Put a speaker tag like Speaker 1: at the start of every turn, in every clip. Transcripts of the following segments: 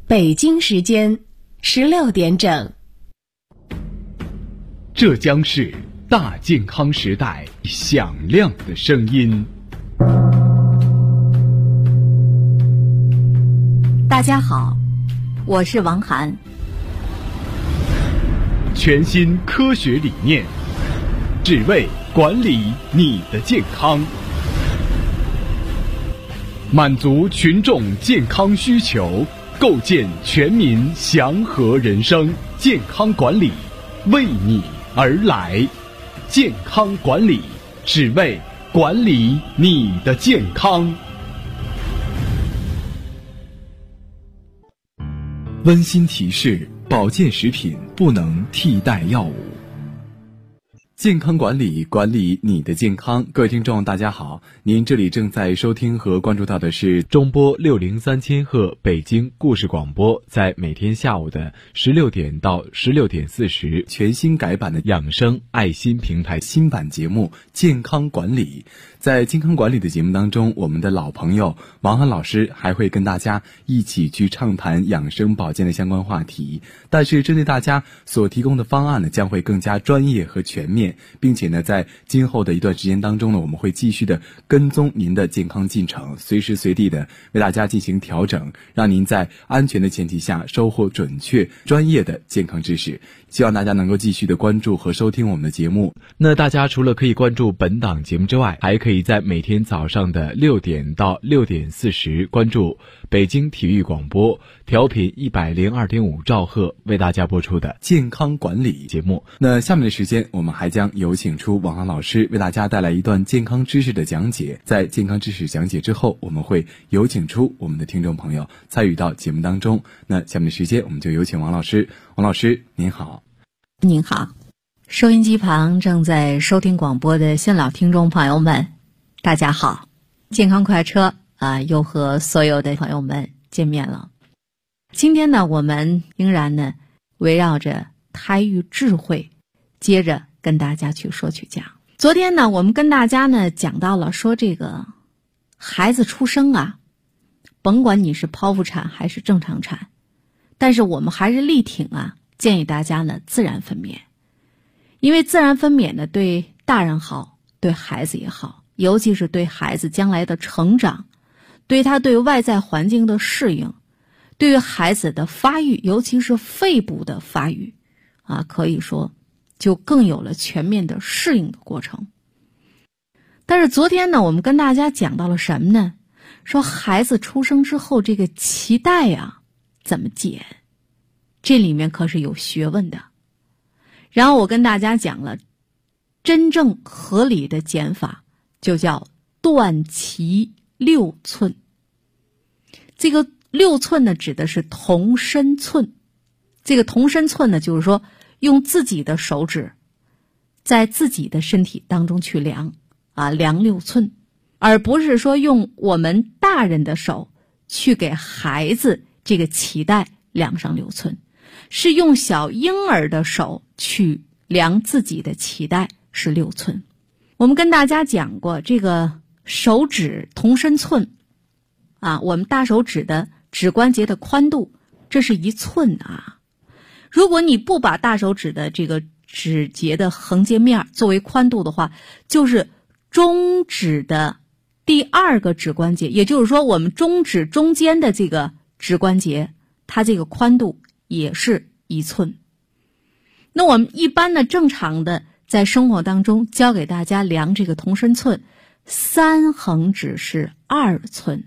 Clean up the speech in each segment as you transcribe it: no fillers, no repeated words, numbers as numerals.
Speaker 1: 北京时间16点整。
Speaker 2: 这将是大健康时代响亮的声音。
Speaker 3: 大家好，我是王涵。
Speaker 2: 全新科学理念，只为管理你的健康，满足群众健康需求，构建全民祥和人生。健康管理为你而来，健康管理只为管理你的健康。温馨提示：保健食品不能替代药物。健康管理，管理你的健康。各位听众大家好，您这里正在收听和关注到的是中波603千赫北京故事广播，在每天下午的16点到16点40全新改版的养生爱心平台新版节目健康管理。在健康管理的节目当中，我们的老朋友王涵老师还会跟大家一起去畅谈养生保健的相关话题，但是针对大家所提供的方案呢，将会更加专业和全面，并且呢，在今后的一段时间当中呢，我们会继续的跟踪您的健康进程，随时随地的为大家进行调整，让您在安全的前提下收获准确专业的健康知识。希望大家能够继续的关注和收听我们的节目。那大家除了可以关注本档节目之外，还可以在每天早上的6点到6点40关注北京体育广播调频102.5兆赫为大家播出的健康管理节目。那下面的时间，我们还将有请出王涵老师为大家带来一段健康知识的讲解。在健康知识讲解之后，我们会有请出我们的听众朋友参与到节目当中。那下面的时间，我们就有请王老师。王老师您好。
Speaker 3: 您好，收音机旁正在收听广播的新老听众朋友们，大家好。健康快车又和所有的朋友们见面了。今天呢，我们仍然呢围绕着胎育智慧，接着跟大家去说去讲。昨天呢，我们跟大家呢讲到了说这个孩子出生甭管你是剖腹产还是正常产，但是我们还是力挺建议大家呢自然分娩，因为自然分娩呢对大人好，对孩子也好，尤其是对孩子将来的成长，对他对外在环境的适应，对于孩子的发育，尤其是肺部的发育可以说就更有了全面的适应的过程。但是昨天呢，我们跟大家讲到了什么呢？说孩子出生之后这个脐带怎么剪，这里面可是有学问的。然后我跟大家讲了真正合理的剪法，就叫断脐6寸。这个6寸呢，指的是同身寸。这个同身寸呢，就是说用自己的手指在自己的身体当中去量量6寸，而不是说用我们大人的手去给孩子这个脐带量上6寸，是用小婴儿的手去量自己的脐带是6寸。我们跟大家讲过，这个手指同身寸我们大手指的指关节的宽度，这是1寸如果你不把大手指的这个指节的横截面作为宽度的话，就是中指的第2个指关节，也就是说我们中指中间的这个指关节，它这个宽度也是1寸。那我们一般呢，正常的在生活当中教给大家量这个同身寸，3横指是2寸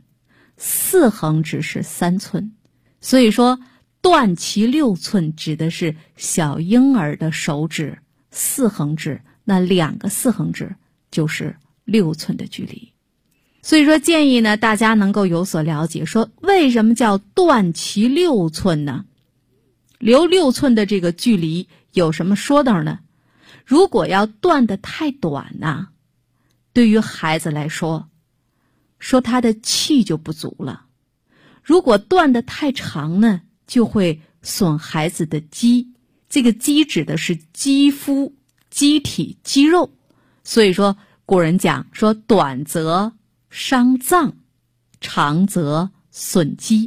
Speaker 3: ，4横指是3寸。所以说断脐6寸指的是小婴儿的手指4横指，那2个4横指就是6寸的距离。所以说建议呢大家能够有所了解，说为什么叫断脐6寸呢？留6寸的这个距离有什么说道呢？如果要断得太短对于孩子来说他的气就不足了；如果断得太长呢，就会损孩子的肌。这个肌指的是肌肤、机体、肌肉。所以说古人讲说短则伤脏，长则损肌。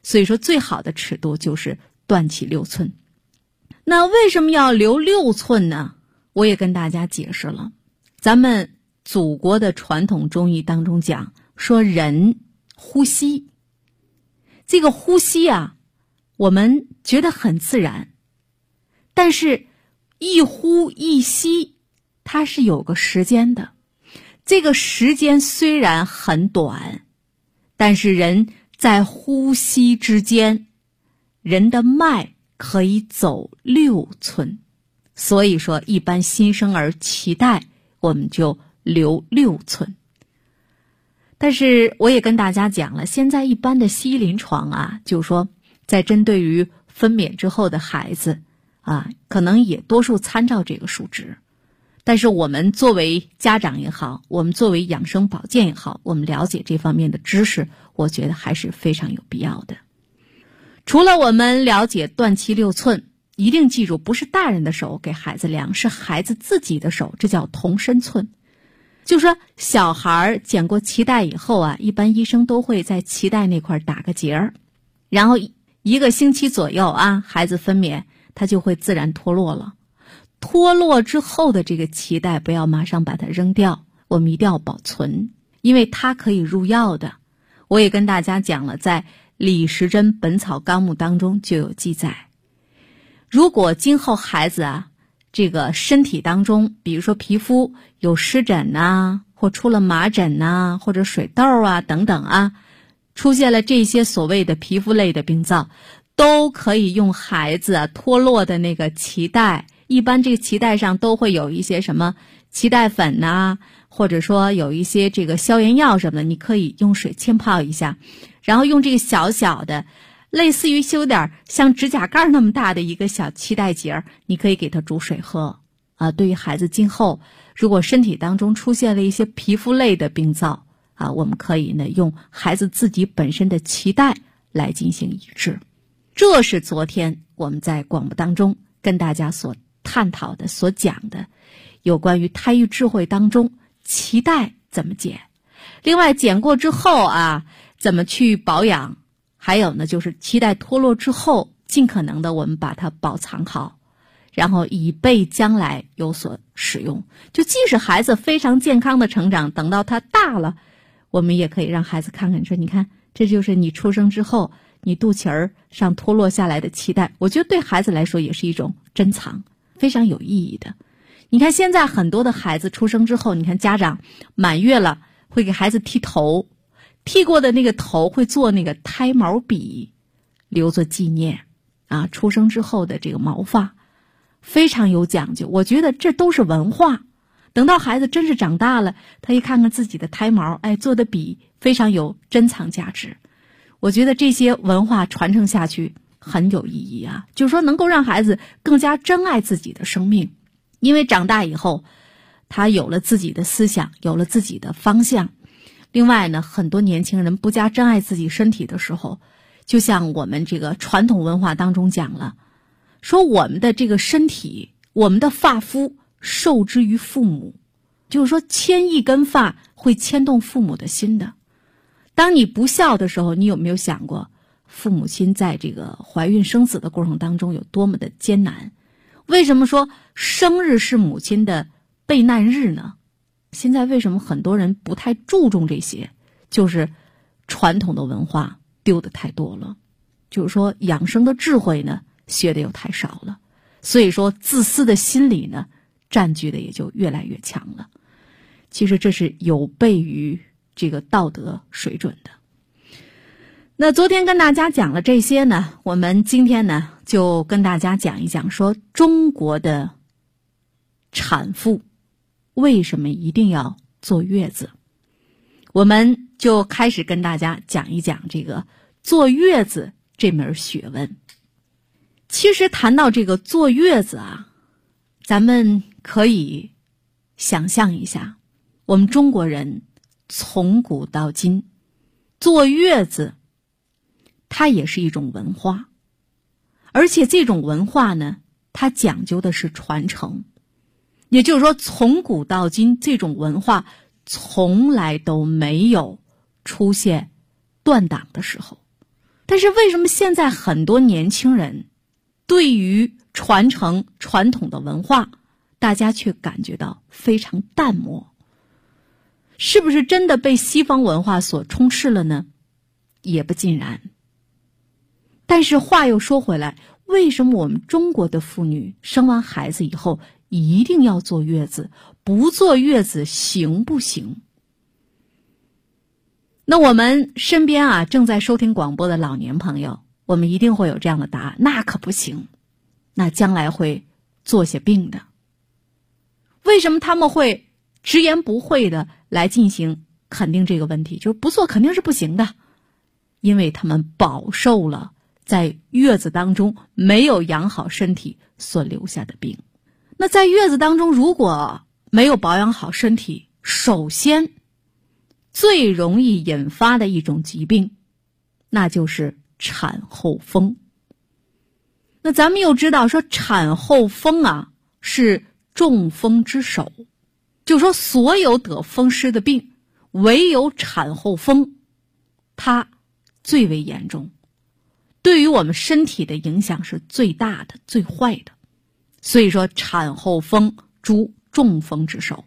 Speaker 3: 所以说最好的尺度就是断期6寸。那为什么要留6寸呢？我也跟大家解释了，咱们祖国的传统中医当中讲说人呼吸，这个呼吸啊，我们觉得很自然，但是一呼一吸它是有个时间的，这个时间虽然很短，但是人在呼吸之间，人的脉可以走6寸，所以说一般新生儿脐带我们就留6寸。但是我也跟大家讲了，现在一般的西医临床啊，就是说在针对于分娩之后的孩子啊，可能也多数参照这个数值。但是我们作为家长也好，我们作为养生保健也好，我们了解这方面的知识，我觉得还是非常有必要的。除了我们了解断期6寸，一定记住不是大人的手给孩子量，是孩子自己的手，这叫同身寸。就是说小孩剪过脐带以后啊，一般医生都会在脐带那块打个结儿，然后1个星期左右啊，孩子分娩它就会自然脱落了。脱落之后的这个脐带不要马上把它扔掉，我们一定要保存，因为它可以入药的。我也跟大家讲了，在李时珍《本草纲目》当中就有记载，如果今后孩子啊，这个身体当中，比如说皮肤有湿疹啊，或出了麻疹啊，或者水痘啊等等啊，出现了这些所谓的皮肤类的病灶，都可以用孩子脱落的那个脐带，一般这个脐带上都会有一些什么脐带粉呐，或者说有一些这个消炎药什么的，你可以用水浸泡一下，然后用这个小小的类似于有点像指甲盖那么大的一个小脐带结，你可以给他煮水喝啊。对于孩子今后如果身体当中出现了一些皮肤类的病灶啊，我们可以呢用孩子自己本身的脐带来进行医治。这是昨天我们在广播当中跟大家所探讨的、所讲的有关于胎育智慧当中脐带怎么剪，另外剪过之后啊怎么去保养，还有呢就是脐带脱落之后尽可能的我们把它保藏好，然后以备将来有所使用。就即使孩子非常健康的成长，等到他大了，我们也可以让孩子看看，说你看这就是你出生之后你肚脐儿上脱落下来的脐带，我觉得对孩子来说也是一种珍藏，非常有意义的。你看现在很多的孩子出生之后，你看家长满月了会给孩子剃头，剃过的那个头会做那个胎毛笔留作纪念啊，出生之后的这个毛发非常有讲究，我觉得这都是文化。等到孩子真是长大了，他一看看自己的胎毛，哎，做的笔非常有珍藏价值。我觉得这些文化传承下去很有意义啊，就是说能够让孩子更加珍爱自己的生命，因为长大以后他有了自己的思想，有了自己的方向。另外呢，很多年轻人不加珍爱自己身体的时候，就像我们这个传统文化当中讲了，说我们的这个身体，我们的发肤受之于父母，就是说牵一根发会牵动父母的心的。当你不孝的时候，你有没有想过父母亲在这个怀孕生子的过程当中有多么的艰难？为什么说生日是母亲的备难日呢？现在为什么很多人不太注重这些？就是传统的文化丢的太多了，就是说养生的智慧呢学的又太少了，所以说自私的心理呢占据的也就越来越强了。其实这是有悖于这个道德水准的。那昨天跟大家讲了这些呢，我们今天呢就跟大家讲一讲，说中国的产妇为什么一定要坐月子。我们就开始跟大家讲一讲这个坐月子这门学问。其实谈到这个坐月子啊，咱们可以想象一下，我们中国人从古到今坐月子它也是一种文化，而且这种文化呢它讲究的是传承，也就是说从古到今这种文化从来都没有出现断档的时候。 但是为什么现在很多年轻人对于传承传统的文化，大家却感觉到非常淡漠？是不是真的被西方文化所充斥了呢？也不尽然。但是话又说回来，为什么我们中国的妇女生完孩子以后一定要坐月子？不坐月子行不行？那我们身边正在收听广播的老年朋友，我们一定会有这样的答案：那可不行，那将来会做些病的。为什么他们会直言不讳的来进行肯定这个问题？就是不做肯定是不行的，因为他们饱受了在月子当中没有养好身体所留下的病。那在月子当中如果没有保养好身体，首先最容易引发的一种疾病，那就是产后风。那咱们又知道说产后风是中风之首，就说所有得风湿的病，唯有产后风它最为严重，对于我们身体的影响是最大的最坏的。所以说产后风诸中风之首。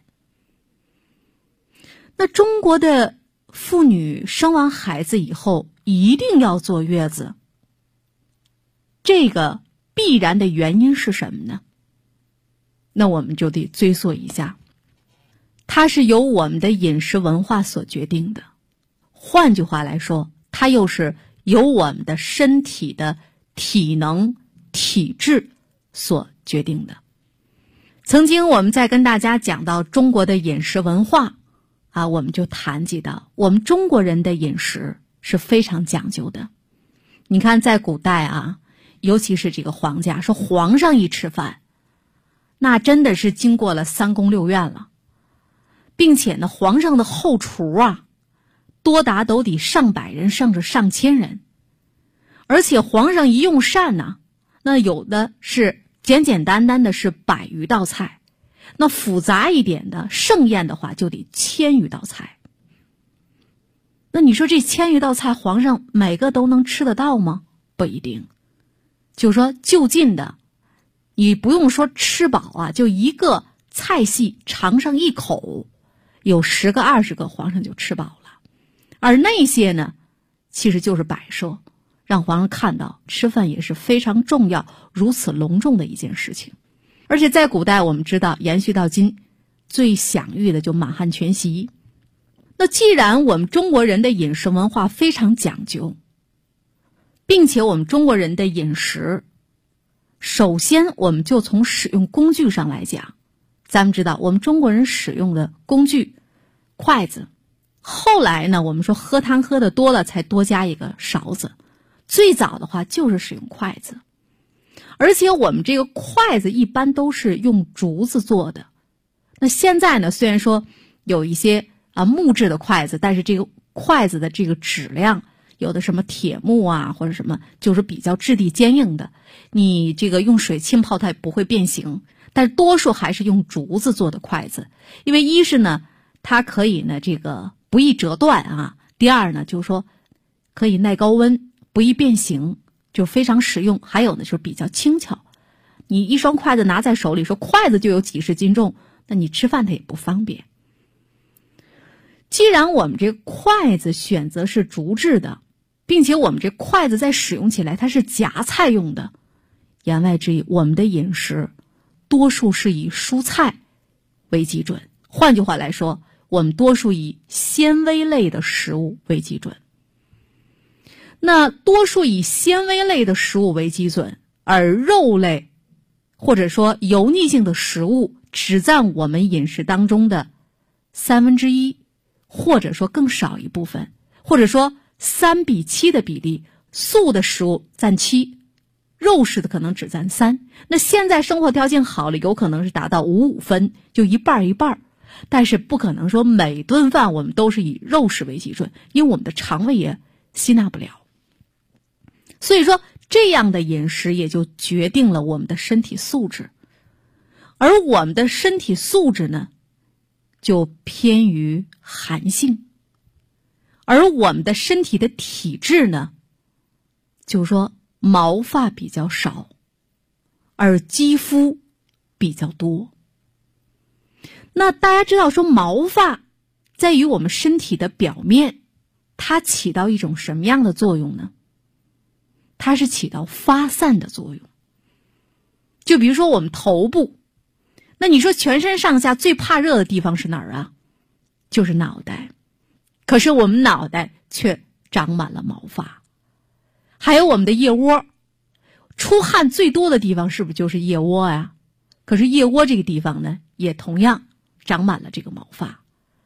Speaker 3: 那中国的妇女生完孩子以后一定要坐月子，这个必然的原因是什么呢？那我们就得追溯一下，它是由我们的饮食文化所决定的。换句话来说，它又是由我们的身体的体能体质所决定的。曾经我们在跟大家讲到中国的饮食文化我们就谈及到我们中国人的饮食是非常讲究的。你看在古代尤其是这个皇家，说皇上一吃饭，那真的是经过了3宫6院了，并且呢皇上的后厨多达都得上百人甚至上千人。而且皇上一用膳那有的是简简单单的是100余道菜，那复杂一点的盛宴的话就得1000余道菜。那你说这1000余道菜皇上每个都能吃得到吗？不一定。就说就近的，你不用说吃饱就一个菜系尝上一口，有10个20个皇上就吃饱了。而那些呢其实就是摆设，让皇上看到吃饭也是非常重要如此隆重的一件事情。而且在古代我们知道延续到今最享誉的就满汉全席。那既然我们中国人的饮食文化非常讲究，并且我们中国人的饮食首先我们就从使用工具上来讲，咱们知道我们中国人使用的工具筷子，后来呢我们说喝汤喝的多了才多加一个勺子，最早的话就是使用筷子。而且我们这个筷子一般都是用竹子做的。那现在呢虽然说有一些木质的筷子，但是这个筷子的这个质量有的什么铁木或者什么就是比较质地坚硬的，你这个用水浸泡它也不会变形。但是多数还是用竹子做的筷子，因为一是呢它可以呢这个不易折断第二呢就是说可以耐高温，不易变形，就非常实用。还有呢就是比较轻巧，你一双筷子拿在手里，说筷子就有几十斤重，那你吃饭它也不方便。既然我们这个筷子选择是竹制的，并且我们这筷子在使用起来它是夹菜用的，言外之意我们的饮食多数是以蔬菜为基准。换句话来说，我们多数以纤维类的食物为基准。那多数以纤维类的食物为基准，而肉类或者说油腻性的食物只占我们饮食当中的1/3，或者说更少一部分，或者说3:7的比例，素的食物占7，肉食的可能只占3。那现在生活条件好了，有可能是达到5-5分，就一半一半。但是不可能说每顿饭我们都是以肉食为基准，因为我们的肠胃也吸纳不了。所以说这样的饮食也就决定了我们的身体素质。而我们的身体素质呢就偏于寒性，而我们的身体的体质呢就是说毛发比较少，而肌肤比较多。那大家知道说毛发在于我们身体的表面，它起到一种什么样的作用呢？它是起到发散的作用。就比如说我们头部，那你说全身上下最怕热的地方是哪儿啊？就是脑袋。可是我们脑袋却长满了毛发。还有我们的腋窝，出汗最多的地方是不是就是腋窝呀？可是腋窝这个地方呢，也同样长满了这个毛发。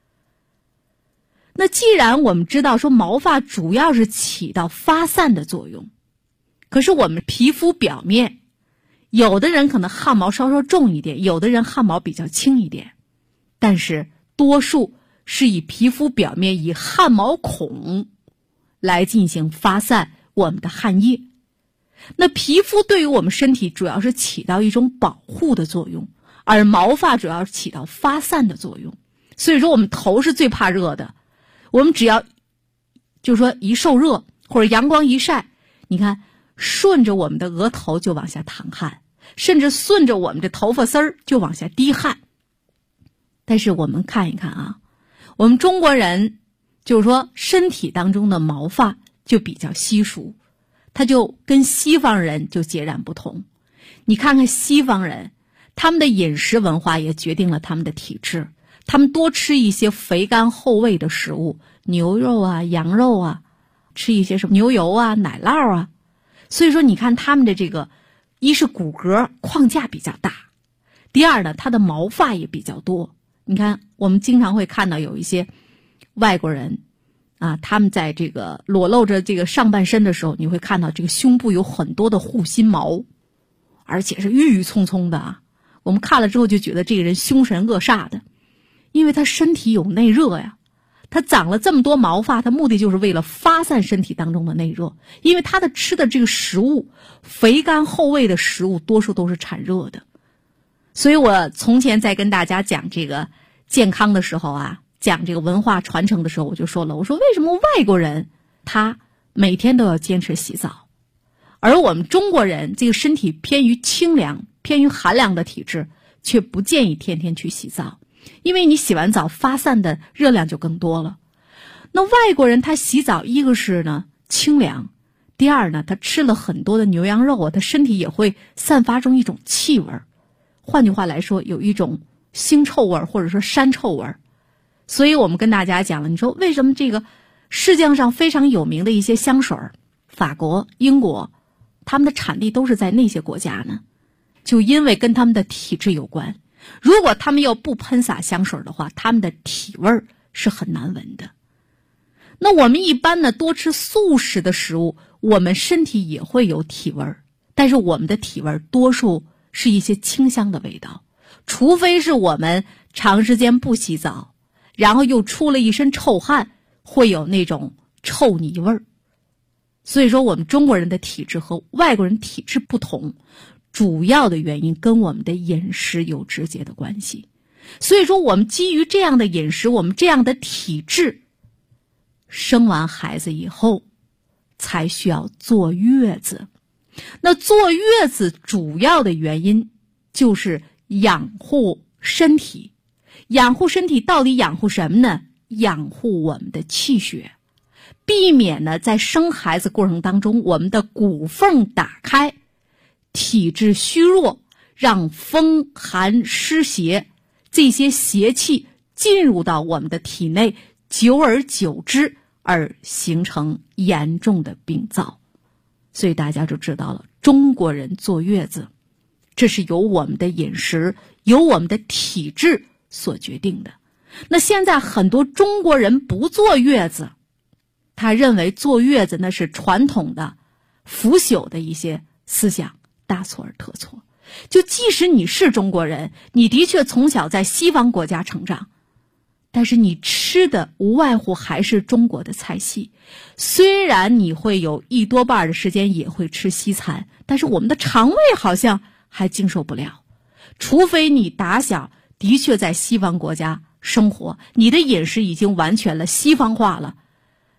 Speaker 3: 那既然我们知道说毛发主要是起到发散的作用，可是我们皮肤表面，有的人可能汗毛稍稍重一点，有的人汗毛比较轻一点，但是多数是以皮肤表面以汗毛孔来进行发散我们的汗液。那皮肤对于我们身体主要是起到一种保护的作用，而毛发主要是起到发散的作用。所以说我们头是最怕热的，我们只要就是说一受热或者阳光一晒，你看顺着我们的额头就往下淌汗，甚至顺着我们的头发丝儿就往下滴汗。但是我们看一看啊，我们中国人就是说身体当中的毛发就比较稀疏，它就跟西方人就截然不同。你看看西方人，他们的饮食文化也决定了他们的体质，他们多吃一些肥甘厚味的食物，牛肉啊、羊肉啊，吃一些什么牛油啊、奶酪啊。所以说你看他们的这个，一是骨骼框架比较大，第二呢，他的毛发也比较多。你看我们经常会看到有一些外国人啊，他们在这个裸露着这个上半身的时候，你会看到这个胸部有很多的护心毛，而且是郁郁葱葱的啊。我们看了之后就觉得这个人凶神恶煞的，因为他身体有内热呀。他长了这么多毛发，他目的就是为了发散身体当中的内热，因为他的吃的这个食物，肥甘厚味的食物多数都是产热的。所以我从前在跟大家讲这个健康的时候啊，讲这个文化传承的时候，我就说了，我说为什么外国人他每天都要坚持洗澡，而我们中国人这个身体偏于清凉、偏于寒凉的体质，却不建议天天去洗澡。因为你洗完澡发散的热量就更多了。那外国人他洗澡，一个是呢清凉，第二呢他吃了很多的牛羊肉啊，他身体也会散发出一种气味，换句话来说有一种腥臭味或者说膻臭味。所以我们跟大家讲了，你说为什么这个世界上非常有名的一些香水，法国、英国，他们的产地都是在那些国家呢？就因为跟他们的体质有关。如果他们要不喷洒香水的话，他们的体味是很难闻的。那我们一般呢多吃素食的食物，我们身体也会有体味，但是我们的体味多数是一些清香的味道，除非是我们长时间不洗澡，然后又出了一身臭汗，会有那种臭泥味。所以说我们中国人的体质和外国人体质不同，主要的原因跟我们的饮食有直接的关系。所以说我们基于这样的饮食，我们这样的体质，生完孩子以后才需要坐月子。那坐月子主要的原因就是养护身体。养护身体到底养护什么呢？养护我们的气血，避免呢在生孩子过程当中我们的骨缝打开，体质虚弱，让风寒湿邪这些邪气进入到我们的体内，久而久之而形成严重的病灶。所以大家就知道了，中国人坐月子，这是由我们的饮食，由我们的体质所决定的。那现在很多中国人不坐月子，他认为坐月子那是传统的腐朽的一些思想，大错而特错。就即使你是中国人，你的确从小在西方国家成长，但是你吃的无外乎还是中国的菜系。虽然你会有一多半的时间也会吃西餐，但是我们的肠胃好像还经受不了。除非你打小的确在西方国家生活，你的饮食已经完全了西方化了，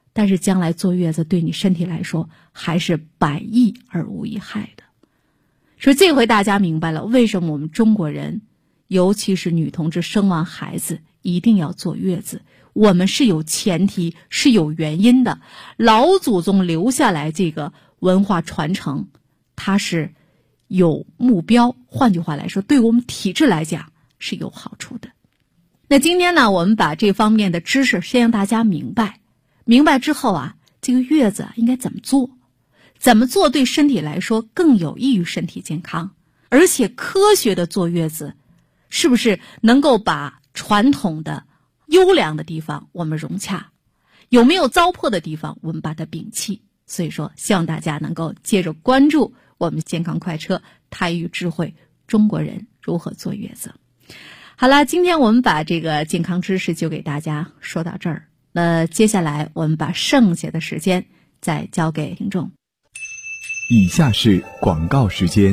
Speaker 3: 但是将来坐月子对你身体来说还是百益而无一害的。所以这回大家明白了为什么我们中国人尤其是女同志生完孩子一定要坐月子，我们是有前提是有原因的。老祖宗留下来这个文化传承它是有目标，换句话来说对我们体质来讲是有好处的。那今天呢，我们把这方面的知识先让大家明白之后啊，这个月子应该怎么做对身体来说更有益于身体健康，而且科学的坐月子是不是能够把传统的优良的地方我们融洽，有没有糟粕的地方我们把它摒弃。所以说希望大家能够接着关注我们健康快车胎育智慧中国人如何坐月子。好了，今天我们把这个健康知识就给大家说到这儿，那接下来我们把剩下的时间再交给听众。
Speaker 2: 以下是广告时间。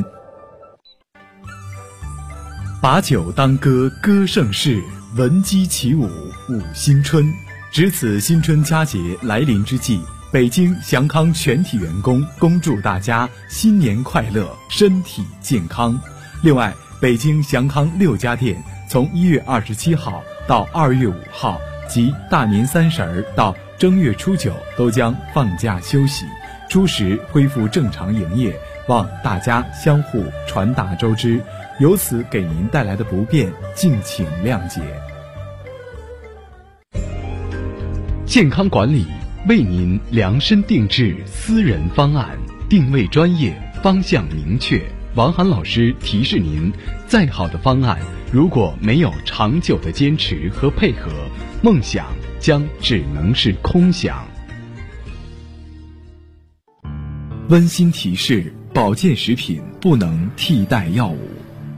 Speaker 2: 把酒当歌，歌盛世，闻鸡起舞，舞新春。值此新春佳节来临之际，北京祥康全体员工恭祝大家新年快乐，身体健康。另外，北京祥康6家店从1月27号到2月5号及大年30到正月初9都将放假休息，初时恢复正常营业，望大家相互传达周知，由此给您带来的不便敬请谅解。健康管理为您量身定制私人方案，定位专业，方向明确。王涵老师提示您，再好的方案如果没有长久的坚持和配合，梦想将只能是空想。温馨提示：保健食品不能替代药物。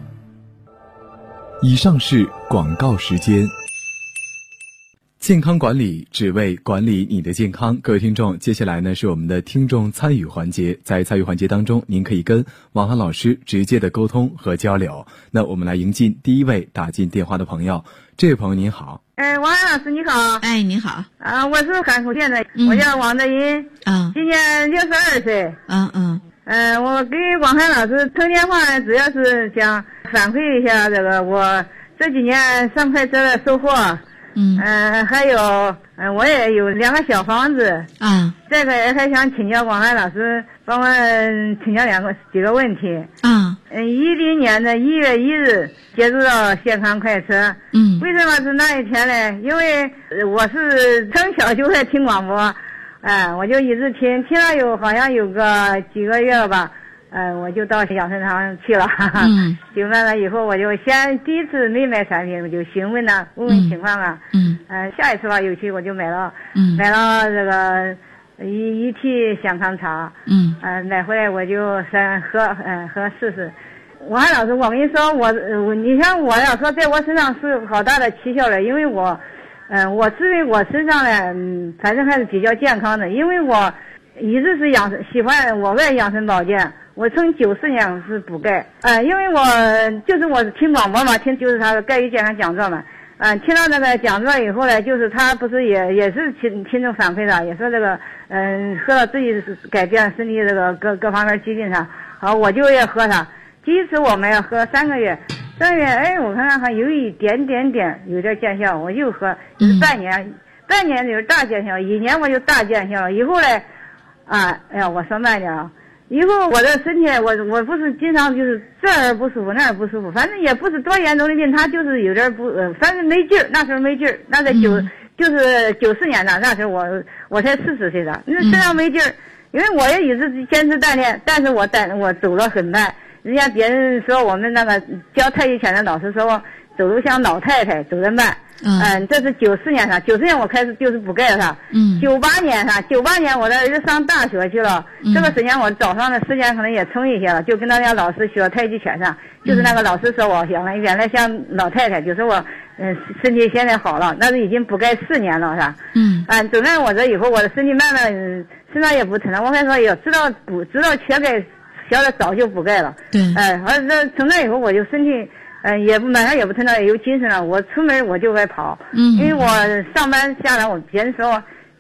Speaker 2: 以上是广告时间。健康管理只为管理你的健康。各位听众，接下来呢是我们的听众参与环节。在参与环节当中，您可以跟王涵老师直接的沟通和交流。那我们来迎进第一位打进电话的朋友。这位朋友您好。
Speaker 4: 王涵老师你好。
Speaker 3: 哎，你好。
Speaker 4: 我是甘肃县的，我叫王德银。今年62岁。我给王涵老师通电话，主要是想反馈一下这个我这几年上快车的收获。还有我也有2个小房子。这个也还想请教王涵老师，帮我请教几个问题。10年的1月1日接触到健康快车。为什么是那一天呢？因为我是从小就会听广播，我就一直听了好像有个几个月了吧。我就到养生堂去了。询问了以后，我就第一次没买产品，我就询问了，问问情况啊。下一次吧，有期我就买了这个一屉香康茶。买回来我就喝试试。王涵老师，我跟你说，你像我要说在我身上是好大的奇效了，因为我自认我身上呢，反正还是比较健康的，因为我一直是喜欢我爱养生保健。我从94年是补钙，因为我听广播嘛，就是他的钙与健康讲座嘛，听到那个讲座以后呢，就是他不是也是听众反馈的，也说这个喝了自己改变身体这个各方面疾病上，好，我就要喝它。第一次我们要喝3个月，我看看还有一点有点见效，我又喝，半年就是大见效，1年我就大见效了。以后呢，我说慢点啊。以后我的身体，我不是经常就是这儿不舒服那儿不舒服，反正也不是多严重的病，他就是有点反正没劲儿，那时候没劲儿，那在就是94年的，那时候我才40岁的，那身上没劲儿，因为我也一直坚持锻炼，但是我走了很慢，人家别人说我们那个教太极拳的老师说我走路像老太太，走得慢。这是94年上，94年我开始就是补钙了。98年我的儿子上大学去了，这个时间我早上的时间可能也充一些了，就跟大家老师学太极拳上，就是那个老师说我原来像老太太，就说我身体现在好了，那是已经补钙4年了是吧？走了我这以后，我的身体慢慢身上也不疼了。我还说也知道缺钙，小的早就补钙了。从那以后我就身体。晚上也不疼了，也有精神了。我出门我就爱跑，因为我上班下来，别人说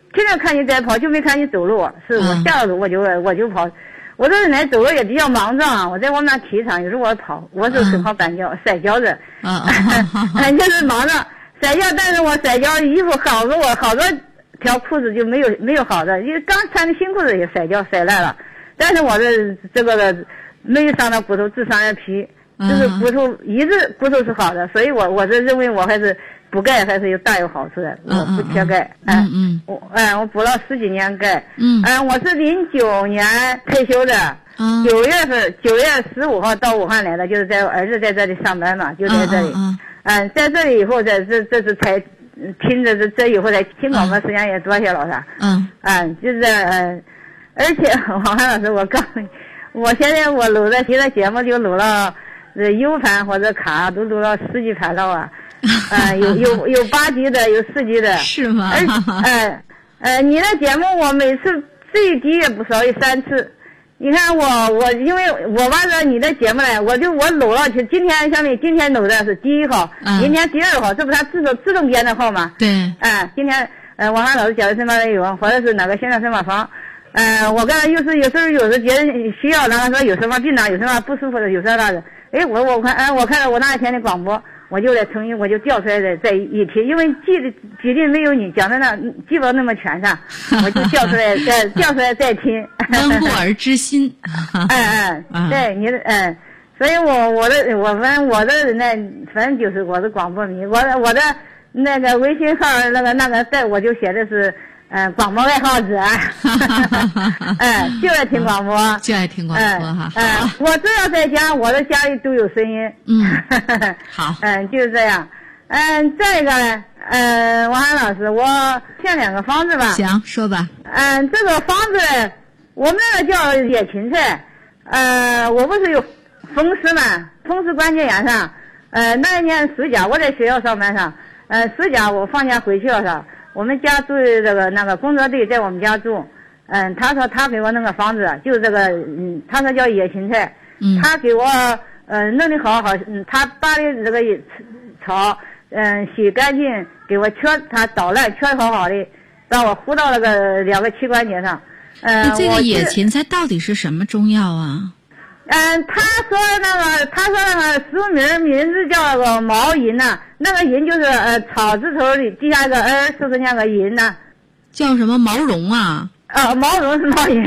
Speaker 4: 天天看你在跑，就没看你走路。是我下了路我就跑。我这人来走路也比较莽撞，我在我们那体育场有时候我跑，我是很好摔跤的，就是忙着摔跤，但是我摔跤衣服好多条裤子就没有好的，因为刚穿的新裤子也摔烂了，但是我这个没有伤到骨头，只伤了皮，就是骨头骨头是好的，所以我这认为我还是补钙还是大有好处的，我不缺钙，我补了10几年钙，我是09年退休的，9月15号到武汉来的，就是在我儿子在这里上班嘛，就在这里，在这里以后这次才听着这以后才听广播时间也多些了是，就是而且王涵老师，我告诉你，我现在我录的其他节目就录了U 盘或者卡都录了10几盘了啊。有8集的，有4集的，
Speaker 3: 是吗？
Speaker 4: 你的节目我每次最低也不少于3次。你看我因为我按照你的节目来，我录了，今天录的是第1号，明天第2号，这不是它自动编的号吗？
Speaker 3: 对。
Speaker 4: 今天王涵老师讲的什么内容，或者是哪个线上什么房，我刚才有时候别人需要，然后说有什么病啊，有什么不舒服的，有什么的，我看到我那一天的广播。我就来重新，我就调出来再一听，因为记得没有你讲的那基本那么全上，我就调出来再听。
Speaker 3: 温故而知新。
Speaker 4: 对你的所以我的人呢，反正就是我的广播迷，我的那个微信号那个在我就写的是广播爱好者，就爱听广播，
Speaker 3: 哈。
Speaker 4: 我只要在家，我的家里都有声音。
Speaker 3: 好。
Speaker 4: 就是这样。再一个呢，王涵老师，我献2个方子吧。
Speaker 3: 行，说吧。
Speaker 4: 这个方子我们那个叫野芹菜。我不是有风湿嘛，风湿关节炎上。那一年暑假我在学校上班上，暑假我放假回去了上。我们家住那个工作队在我们家住，他说他给我弄个方子，就是这个，他说叫野芹菜，他给我弄得好，他把的这个草，洗干净，给我他捣烂，切好的，让我糊到那个2个膝关节上。
Speaker 3: 这个野芹菜到底是什么中药啊？
Speaker 4: 他说那个书名字叫个毛银呐，那个银就是草字头里底下一个是不是那个银呢？
Speaker 3: 叫什么毛绒啊？
Speaker 4: 毛绒是毛银。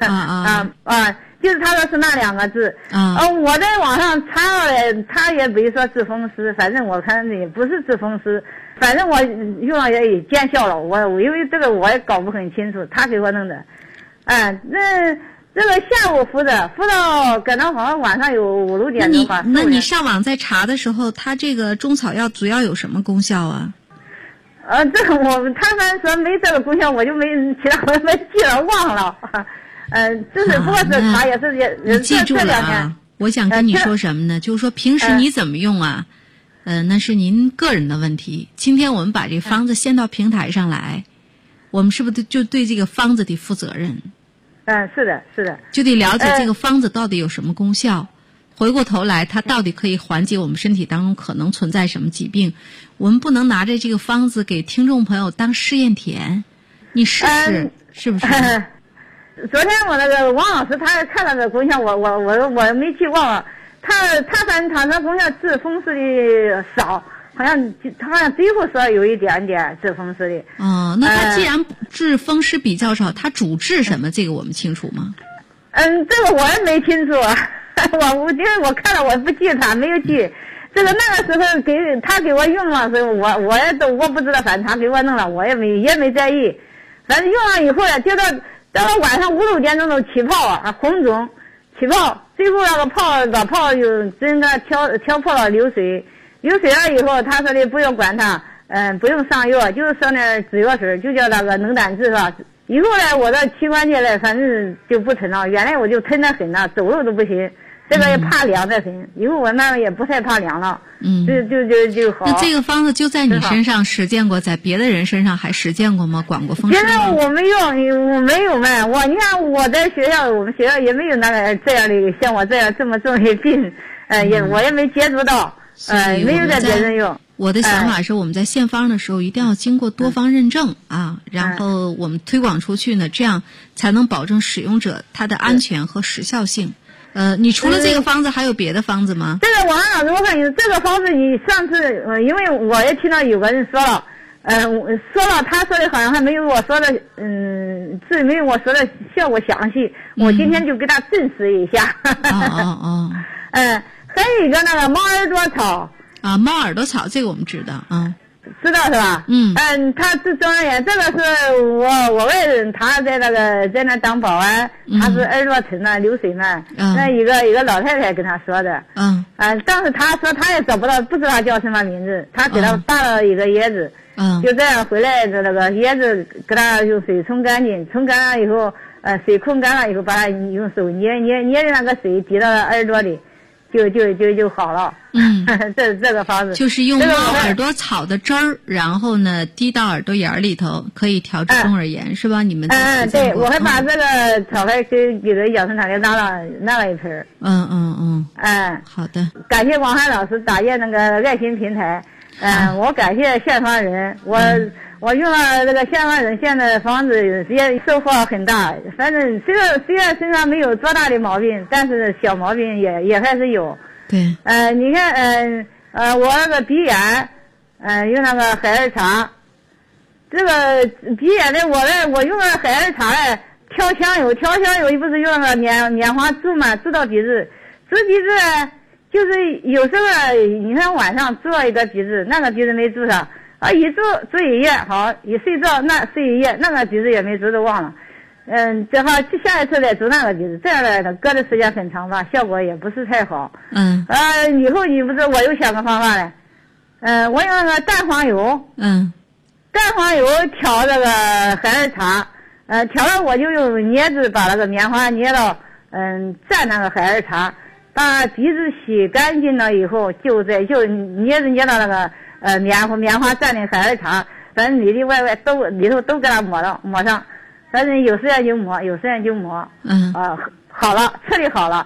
Speaker 4: 就是他说是那2个字。我在网上查了，他也没说治风湿，反正我看也不是治风湿，反正我用了也见效了。我因为这个我也搞不很清楚，他给我弄的。这个下午敷到可能好像晚上有5、6点钟吧。
Speaker 3: 那你上网在查的时候，它这个中草药主要有什么功效啊？
Speaker 4: 这个他们说没这个功效，我就没其他我没记了忘了。就是不过是查也是
Speaker 3: 你记住了啊。我想跟你说什么呢？就是说平时你怎么用啊？那是您个人的问题。今天我们把这方子先到平台上来，我们是不是就对这个方子得负责任？
Speaker 4: 是的，
Speaker 3: 就得了解这个方子到底有什么功效，回过头来它到底可以缓解我们身体当中可能存在什么疾病。我们不能拿着这个方子给听众朋友当试验田，你试试是不是？
Speaker 4: 昨天我那个王老师他看到的功效，我没记忘了，他的功效治风湿的少。好像最后说有一点点治风湿的。
Speaker 3: 那他既然治风湿比较少，他主治什么？这个我们清楚吗？
Speaker 4: 这个我也没清楚，因为我看了我不记他没有记。这个那个时候他给我用了，所以我不知道，反正他给我弄了，我也没在意。反正用了以后呀，就到了晚上5、6点钟都起泡啊，红肿起泡，最后那个把泡就真的挑破了流水。流水了以后，他说的不用管它，不用上药，就是上点止药水，就叫那个能胆汁是吧？以后呢，我的膝关节呢，反正就不疼了。原来我就疼得很了，走路都不行，这个也怕凉得很。以后我慢慢也不太怕凉了，就好。
Speaker 3: 那这个方子就在你身上实践过，在别的人身上还实践过吗？管过风湿吗？
Speaker 4: 现在我没用，我没有嘛。你看我在学校，我们学校也没有那个这样的像我这样这么重的病，我也没接触到。没有在别人用。
Speaker 3: 我的想法是，我们在献方的时候一定要经过多方认证啊，然后我们推广出去呢，这样才能保证使用者他的安全和时效性。你除了这个方子还有别的方子吗？
Speaker 4: 这个王老师，我感觉这个方子你上次因为我也听到有个人说了，他说的好像还没有我说的，是没有我说的效果详细。我今天就给他证实一下。还有一个那个猫耳朵草。
Speaker 3: 啊，猫耳朵草这个我们知道啊。
Speaker 4: 知道是吧？他是中人员，这个是我外人，他在那当保安，他是耳朵疼了，流水呢。那一个老太太跟他说的。当时他说他也找不到，不知道他叫什么名字，他给他打了一个椰子。就这样回来的那个椰子，给他用水冲干净，冲干了以后，水控干了以后，把它用手捏的那个水滴到了耳朵里。就好了。这个方子
Speaker 3: 就是用猫耳朵草的汁儿，然后呢滴到耳朵眼里头，可以调治中耳炎，是吧？你们
Speaker 4: 对，我还把这个草还给这养生堂里拿了一盆。
Speaker 3: 好的。
Speaker 4: 感谢王涵老师搭建那个爱心平台。我感谢献方人，我用了这个献方人现在方子也收获很大。反正虽然身上没有多大的毛病，但是小毛病也还是有。
Speaker 3: 对。
Speaker 4: 你看，我那个鼻炎，用那个海尔茶。这个鼻炎的我用了海尔茶嘞，调香油不是用那个棉花注嘛，注到鼻子，注鼻子就是有时候你看晚上注了一个鼻子，那个鼻子没注上。一注一夜好，一睡觉睡一夜，那个鼻子也没注都忘了。这好下一次再注那个鼻子，这样的隔的时间很长吧，效果也不是太好。以后你不是我又想个方法嘞，我用那个蛋黄油，蛋黄油调这个海尔茶，调了我就用镊子把那个棉花捏到，蘸那个海尔茶，把鼻子洗干净了以后，就镊子捏到那个。棉花蘸的海尔茶，反正里里外外里头都给它抹上，反正有时间就抹，好了，彻底好了。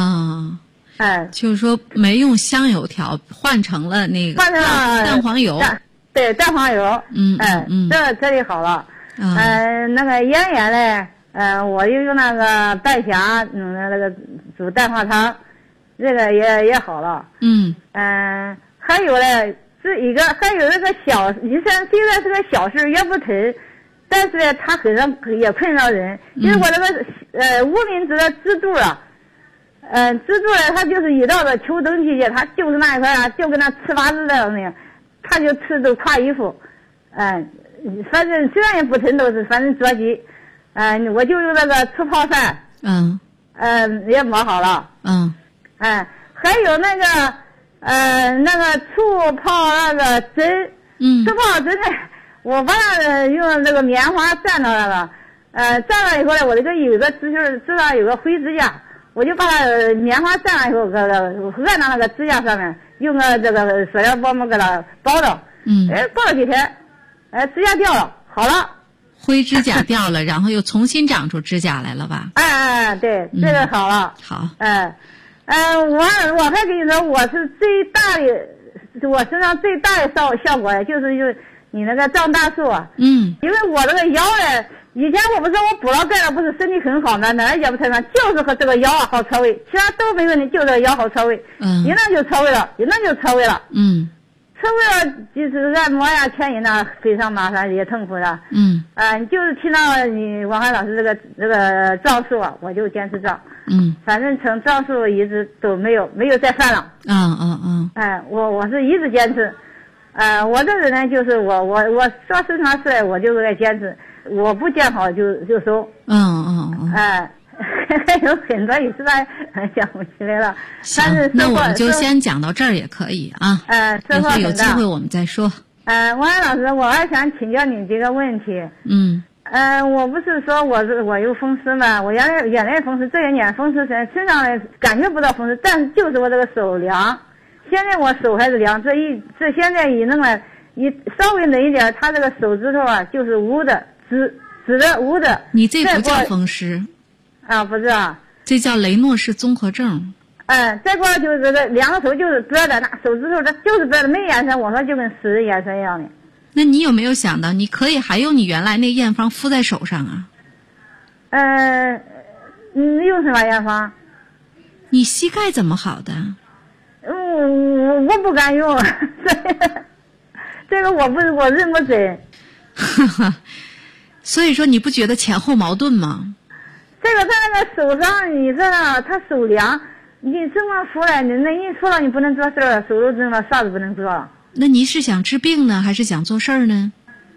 Speaker 3: 就是说没用香油调，换成了那个蛋黄油。
Speaker 4: 对，蛋黄油。这彻底好了。那个咽炎嘞，我就用那个半夏，那个煮蛋花汤，这个也好了。还有嘞。还有那个虽然是个小事也不疼，但是呢，它也困扰人。就是我那个无名指的支柱啊，支柱呢，它就是一到了秋冬季节，它就是那一块啊，就跟那吃麻子的那样，它就吃都跨衣服。反正虽然也不疼，都是反正着急。我就用那个醋泡饭，也抹好了。还有那个。那个醋泡那个针，醋泡针呢，我把它用那个棉花蘸到那个，蘸了以后呢，我这个有一个指上有个灰指甲，我就把它棉花蘸了以后，按到那个指甲上面，用个这个塑料包膜给它包着，过了几天，指甲掉了，好了。
Speaker 3: 灰指甲掉了，然后又重新长出指甲来了吧？
Speaker 4: 对，这个好了。
Speaker 3: 好。
Speaker 4: 我还跟你说，我身上最大的效果就是你那个张大树啊。因为我这个腰呢，以前我不是我补了钙了，不是身体很好的，哪儿也不太难，就是和这个腰好错位，其他都没问题，就这个腰好错位。一弄就错位了。错位了，就是按摩呀、牵引呐，非常麻烦，也痛苦的。就是听到你王涵老师这个招数啊，我就坚持照。反正从招数一直都没有再犯了。我是一直坚持。我这人呢，就是我说生常事我就是爱坚持，我不见好就收。还有很多也是想不起来了。
Speaker 3: 行，那我们就先讲到这儿也可以啊。以后有机会我们再说。
Speaker 4: 王涵老师，我还想请教你这个问题。我不是说我有风湿嘛，我原来风湿，这些年风湿身上呢感觉不到风湿，但是就是我这个手凉，现在我手还是凉，这现在一弄了，稍微冷一点，它这个手指头啊就是捂的，指的捂的。
Speaker 3: 你这不叫风湿。
Speaker 4: 不是啊，
Speaker 3: 这叫雷诺氏综合症。
Speaker 4: 再过来就是这个两个手就是遮的，那手指头这就是遮的没颜色，我说就跟死的颜色一样的。
Speaker 3: 那你有没有想到，你可以还用你原来那验方敷在手上啊？
Speaker 4: 用什么验方？
Speaker 3: 你膝盖怎么好的？
Speaker 4: 我不敢用，这个我认不准。
Speaker 3: 所以说你不觉得前后矛盾吗？
Speaker 4: 这个在那个手上，你这他手凉，你这么敷了，那一敷了你不能做事了，手都震了，啥都不能做了。
Speaker 3: 那你是想治病呢，还是想做事儿呢？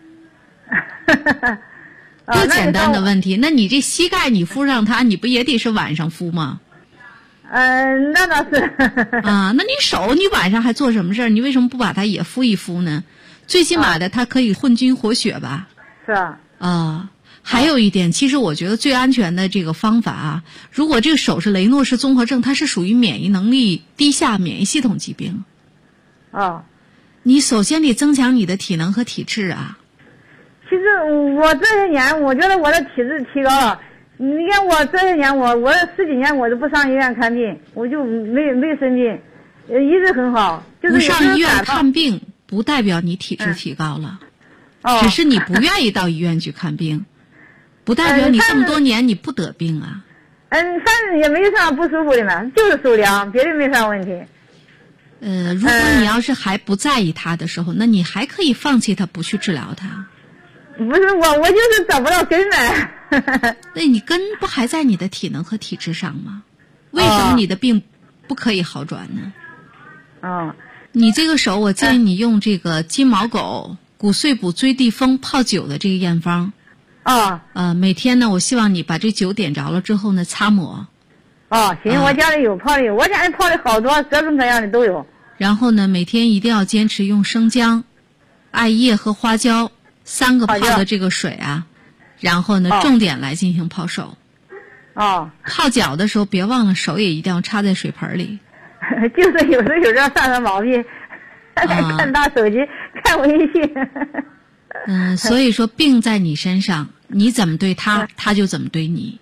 Speaker 3: 多简单的问题。那你这膝盖你敷上它，你不也得是晚上敷吗？
Speaker 4: 那倒是。
Speaker 3: 啊，那你手你晚上还做什么事儿？你为什么不把它也敷一敷呢？最起码的它可以混菌活血吧？
Speaker 4: 是啊。
Speaker 3: 还有一点，其实我觉得最安全的这个方法啊，如果这个手是雷诺氏综合症，它是属于免疫能力低下、免疫系统疾病。你首先得增强你的体能和体质啊。
Speaker 4: 其实我这些年，我觉得我的体质提高了。你看我这些年，我10几年我都不上医院看病，我就没生病，一直很好。就是
Speaker 3: 不上医院看病，不代表你体质提高了，只是你不愿意到医院去看病，不代表你这么多年你不得病啊。
Speaker 4: 反正也没啥不舒服的嘛，就是手凉，别的没啥问题。
Speaker 3: 如果你要是还不在意它的时候，那你还可以放弃它，不去治疗它。
Speaker 4: 不是我就是找不到根呗。
Speaker 3: 那你根不还在你的体能和体质上吗？为什么你的病不可以好转呢？你这个手，我建议你用这个金毛狗骨碎补追地风泡酒的这个验方。每天呢，我希望你把这酒点着了之后呢，擦抹。
Speaker 4: 行，我家里有泡的，我家里泡的好多，各种各样的都有。
Speaker 3: 然后呢，每天一定要坚持用生姜、艾叶和花椒3个泡的这个水啊，然后呢，重点来进行泡手。泡脚的时候别忘了手也一定要插在水盆里。
Speaker 4: 就是有时候有这上毛病，看大手机，看微信。
Speaker 3: 所以说病在你身上，你怎么对他，他就怎么对你。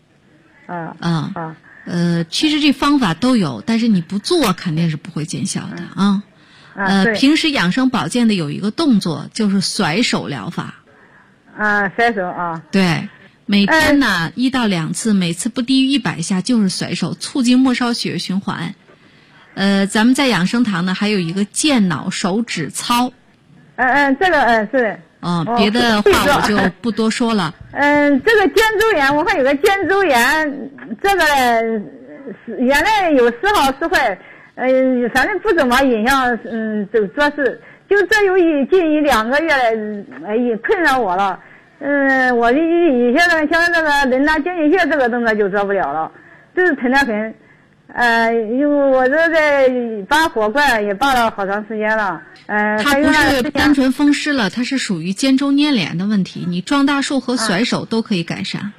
Speaker 3: 其实这方法都有，但是你不做肯定是不会见效的啊。平时养生保健的有一个动作，就是甩手疗法。
Speaker 4: 甩手啊。
Speaker 3: 对，每天呢1到2次，每次不低于100下，就是甩手，促进末梢血液循环。咱们在养生堂呢还有一个健脑手指操。
Speaker 4: 这个是。
Speaker 3: 别的话我就不多说了。
Speaker 4: 这个肩周炎，我还有个肩周炎，这个原来有时好时坏，反正不怎么影响走做事，就这有近1-2个月了，也困扰我了。我以前呢，像这个人大经济学这个动作就做不了了，就是疼得很。因为我这在拔火罐也拔了好长时间了。
Speaker 3: 它不是单纯风湿了，它是属于肩周粘连的问题。你撞大树和甩手都可以改善。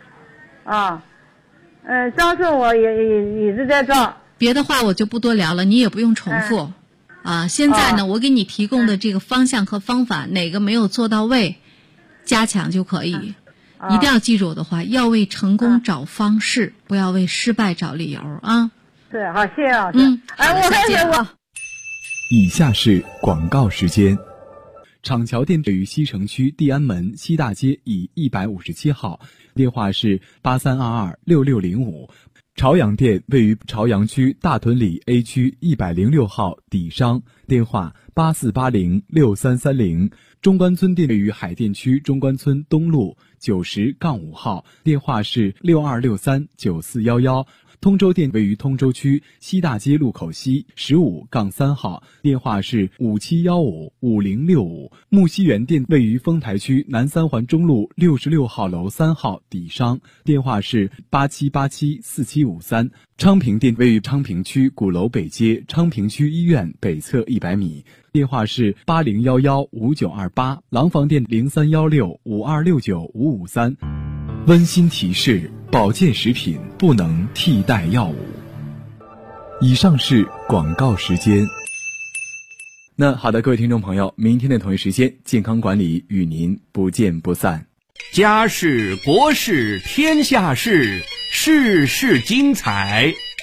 Speaker 4: 撞树我也一直在撞。
Speaker 3: 别的话我就不多聊了，你也不用重复。现在呢，我给你提供的这个方向和方法，哪个没有做到位，加强就可以。一定要记住我的话，要为成功找方式，不要为失败找理由啊。
Speaker 4: 是，好，谢谢老师。
Speaker 3: 我再见啊。
Speaker 2: 以下是广告时间。厂桥店位于西城区地安门西大街以157号，电话是83226605。朝阳店位于朝阳区大屯里 A 区106号底商，电话84806330。中关村店位于海淀区中关村东路90-5号，电话是62639411。通州店位于通州区西大街路口西15-3号，电话是57155065。木樨园店位于丰台区南三环中路66号楼3号底商，电话是87874753。昌平店位于昌平区鼓楼北街昌平区医院北侧100米，电话是80115928。廊坊店031652695553。温馨提示：保健食品不能替代药物。以上是广告时间。那好的，各位听众朋友，明天的同一时间，健康管理与您不见不散。
Speaker 5: 家事国事天下事，事事精彩。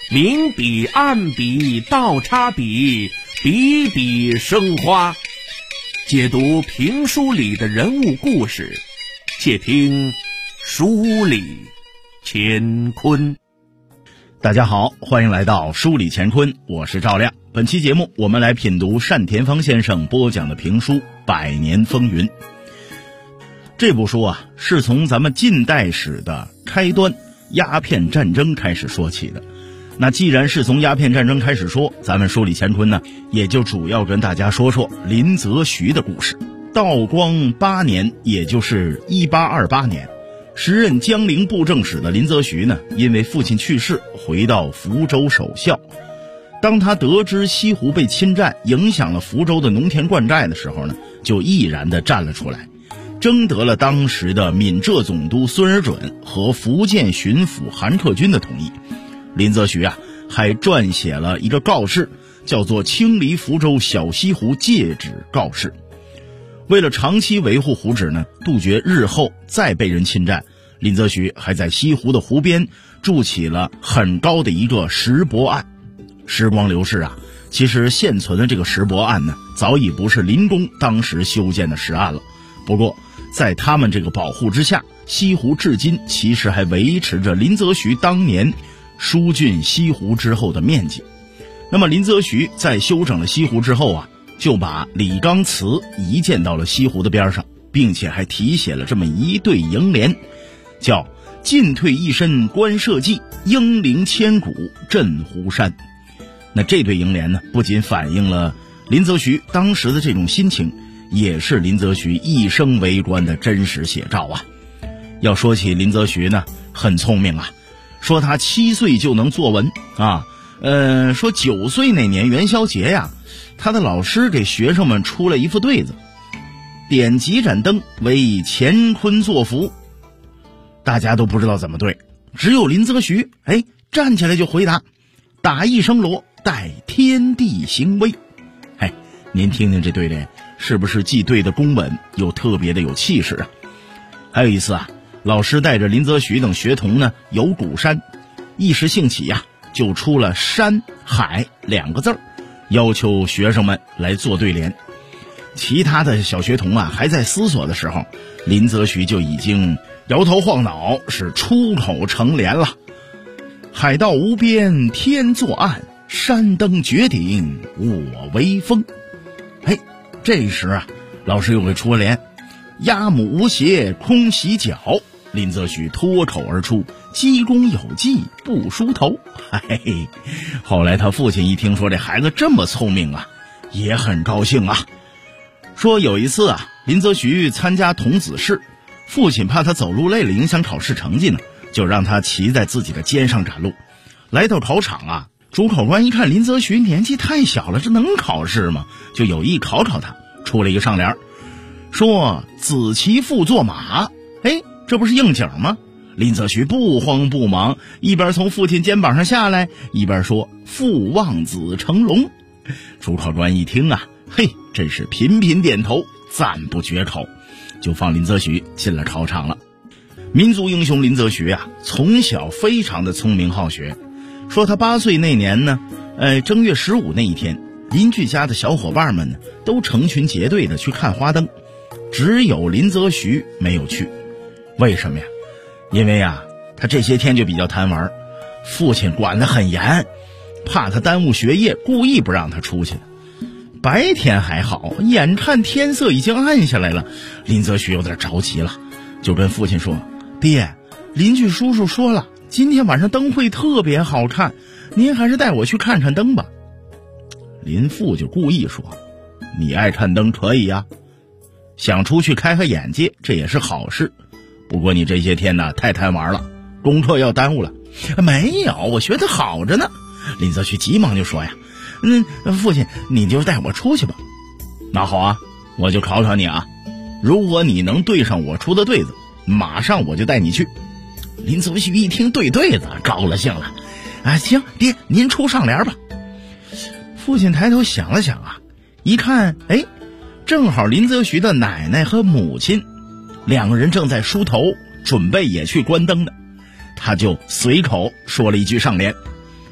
Speaker 5: 明笔暗笔倒插笔，笔笔生花。解读评书里的人物故事，且听书里乾坤。
Speaker 6: 大家好，欢迎来到书里乾坤，我是赵亮。本期节目我们来品读单田芳先生播讲的评书《百年风云》。这部书啊，是从咱们近代史的开端鸦片战争开始说起的。那既然是从鸦片战争开始说，咱们书里乾坤呢，也就主要跟大家说说林则徐的故事。道光8年，也就是1828年，时任江陵布政使的林则徐呢，因为父亲去世，回到福州守孝。当他得知西湖被侵占，影响了福州的农田灌溉的时候呢，就毅然地站了出来，征得了当时的闽浙总督孙尔准和福建巡抚韩克军的同意。林则徐啊，还撰写了一个告示，叫做《清理福州小西湖戒旨告示》。为了长期维护湖址呢，杜绝日后再被人侵占，林则徐还在西湖的湖边筑起了很高的一个石泊岸。时光流逝啊，其实现存的这个石泊岸呢，早已不是林公当时修建的石岸了。不过在他们这个保护之下，西湖至今其实还维持着林则徐当年疏浚西湖之后的面积。那么林则徐在修整了西湖之后啊，就把李纲祠移建到了西湖的边上，并且还题写了这么一对楹联，叫进退一身观社稷，英灵千古镇湖山。那这对楹联呢，不仅反映了林则徐当时的这种心情，也是林则徐一生为官的真实写照啊。要说起林则徐呢，很聪明啊，说他7岁就能作文啊，说9岁那年元宵节呀，他的老师给学生们出了一副对子，点几盏灯为乾坤作福。大家都不知道怎么对，只有林则徐站起来就回答，打一声锣，待天地行威。您听听这对联，是不是既对得公稳，又特别的有气势啊？还有一次啊，老师带着林则徐等学童呢游鼓山，一时兴起呀，就出了山海2个字，要求学生们来做对联。其他的小学童啊还在思索的时候，林则徐就已经摇头晃脑，是出口成联了。海道无边天作岸，山登绝顶我威风。这时啊，老师又给出了联，鸭母无鞋空洗脚，林则徐脱口而出，鸡公有技不梳头。后来他父亲一听说这孩子这么聪明啊，也很高兴啊。说有一次啊，林则徐参加童子试，父亲怕他走路累了影响考试成绩呢，就让他骑在自己的肩上赶路。来到考场啊，主考官一看林则徐年纪太小了，这能考试吗？就有意考考他，出了一个上联，说子骑父坐马。这不是应景吗？林则徐不慌不忙，一边从父亲肩膀上下来，一边说父望子成龙。主考官一听啊，真是频频点头，赞不绝口，就放林则徐进了考场了。民族英雄林则徐啊，从小非常的聪明好学。说他8岁那年呢，正月15那一天，邻居家的小伙伴们呢，都成群结队的去看花灯，只有林则徐没有去。为什么呀？因为啊，他这些天就比较贪玩，父亲管得很严，怕他耽误学业，故意不让他出去的。白天还好，眼看天色已经暗下来了，林则徐有点着急了，就跟父亲说，爹，邻居叔叔说了，今天晚上灯会特别好看，您还是带我去看看灯吧。林父就故意说，你爱看灯可以呀，想出去开开眼界，这也是好事。不过你这些天呢，太贪玩了，功课要耽误了。没有，我学得好着呢。林则徐急忙就说呀，父亲你就带我出去吧。那好啊，我就考考你啊，如果你能对上我出的对子，马上我就带你去。林则徐一听对子，高了兴了，行，爹您出上联吧。父亲抬头想了想啊，一看，正好林则徐的奶奶和母亲2个人正在梳头，准备也去关灯的，他就随口说了一句上联，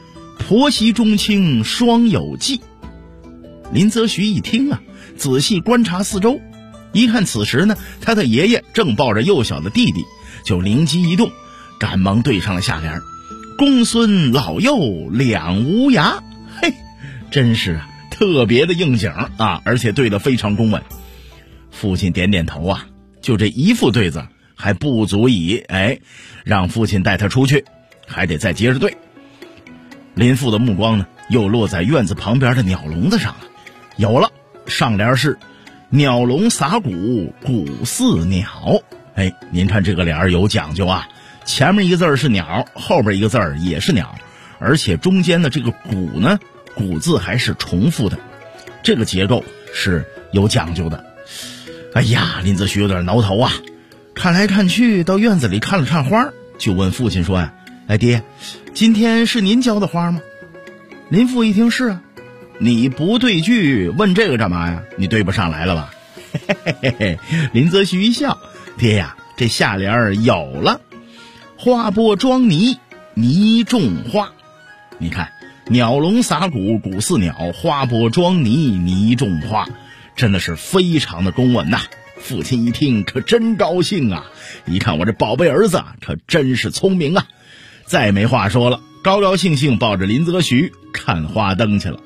Speaker 6: 婆媳中情双有计。林则徐一听啊，仔细观察四周，一看此时呢，他的爷爷正抱着幼小的弟弟，就灵机一动，赶忙对上了下联：公孙老幼两无涯。嘿，真是啊，特别的应景啊，而且对得非常公稳。父亲点点头啊，就这一副对子还不足以让父亲带他出去，还得再接着对。林父的目光呢，又落在院子旁边的鸟笼子上了。有了，上联是鸟笼撒谷，谷似鸟。您看这个联有讲究啊，前面一个字是鸟，后边一个字也是鸟，而且中间的这个谷呢，谷字还是重复的，这个结构是有讲究的。哎呀，林则徐有点挠头啊，看来看去到院子里看了看花，就问父亲说爹，今天是您浇的花吗？林父一听是啊。你不对句问这个干嘛呀？你对不上来了吧？林则徐一笑，爹呀，这下联有了，花播装泥，泥种花。你看，鸟笼撒谷，谷似鸟，花播装泥，泥种花，真的是非常的公稳呐。父亲一听可真高兴啊，一看我这宝贝儿子可真是聪明啊，再没话说了，高高兴兴抱着林则徐看花灯去了。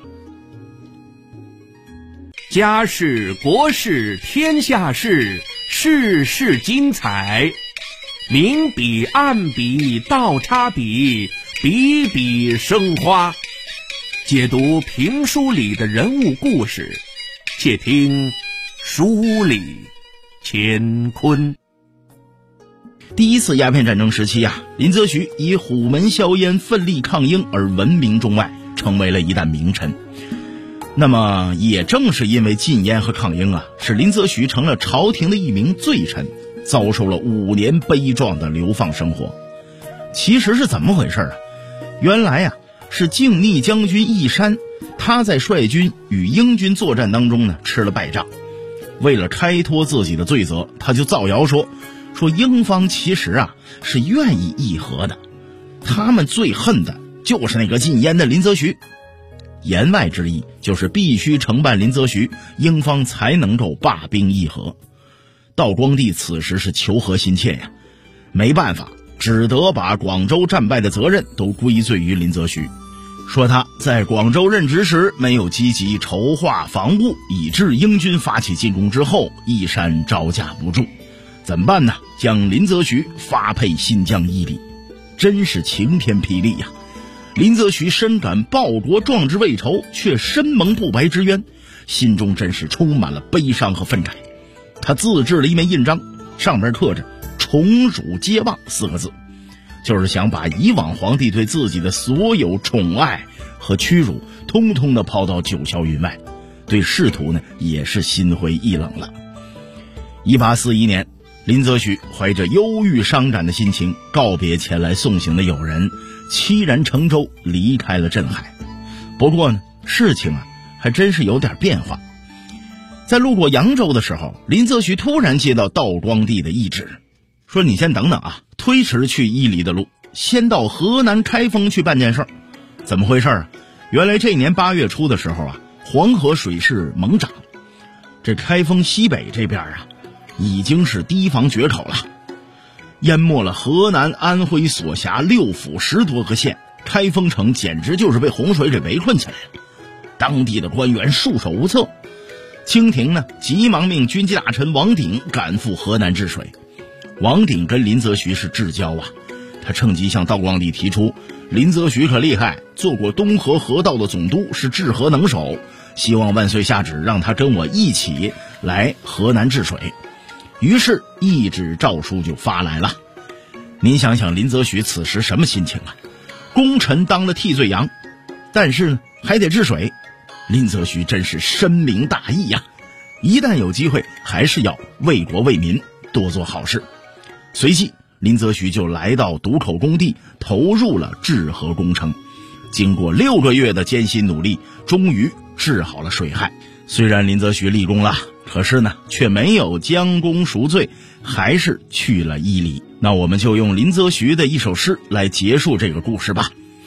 Speaker 5: 家事国事天下事，事事精彩，明笔暗笔倒插笔，笔笔生花。解读评书里的人物故事，且听书里乾坤。
Speaker 6: 第一次鸦片战争时期林则徐以虎门销烟奋力抗英而闻名中外，成为了一代名臣。那么也正是因为禁烟和抗英使林则徐成了朝廷的一名罪臣，遭受了5年悲壮的流放生活。其实是怎么回事原来是靖逆将军义山，他在率军与英军作战当中呢吃了败仗，为了开脱自己的罪责，他就造谣说英方其实是愿意议和的，他们最恨的就是那个禁烟的林则徐。言外之意就是必须承办林则徐，英方才能够罢兵议和。道光帝此时是求和心切没办法，只得把广州战败的责任都归罪于林则徐，说他在广州任职时没有积极筹划防务，以致英军发起进攻之后，义山招架不住。怎么办呢？将林则徐发配新疆伊犁，真是晴天霹雳林则徐深感报国壮志未酬，却身蒙不白之冤，心中真是充满了悲伤和愤慨。他自制了一面印章，上面刻着宠辱皆忘4个字，就是想把以往皇帝对自己的所有宠爱和屈辱通通的抛到九霄云外，对仕途呢也是心灰意冷了。1841年，林则徐怀着忧郁伤感的心情告别前来送行的友人，凄然乘舟离开了镇海。不过呢，事情还真是有点变化。在路过扬州的时候，林则徐突然接到道光帝的懿旨，说你先等等推迟去伊犁的路，先到河南开封去办件事。怎么回事原来这年8月初的时候黄河水势猛涨，这开封西北这边已经是堤防决口了，淹没了河南、安徽所辖6府10多个县，开封城简直就是被洪水给围困起来了。当地的官员束手无策，清廷呢急忙命军机大臣王鼎赶赴河南治水。王鼎跟林则徐是至交他趁机向道光帝提出，林则徐可厉害，做过东河河道的总督，是治河能手，希望万岁下旨让他跟我一起来河南治水。于是懿旨诏书就发来了。您想想林则徐此时什么心情功臣当了替罪羊，但是呢还得治水，林则徐真是深明大义一旦有机会还是要为国为民，多做好事。随即林则徐就来到渡口工地，投入了治河工程。经过6个月的艰辛努力，终于治好了水害。虽然林则徐立功了，可是呢却没有将功赎罪，还是去了伊犁。那我们就用林则徐的一首诗来结束这个故事吧。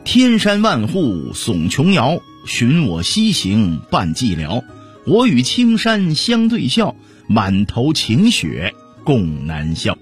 Speaker 6: 天山万户耸琼瑶，寻我西行伴寂寥。我与青山相对笑，满头晴雪共南笑。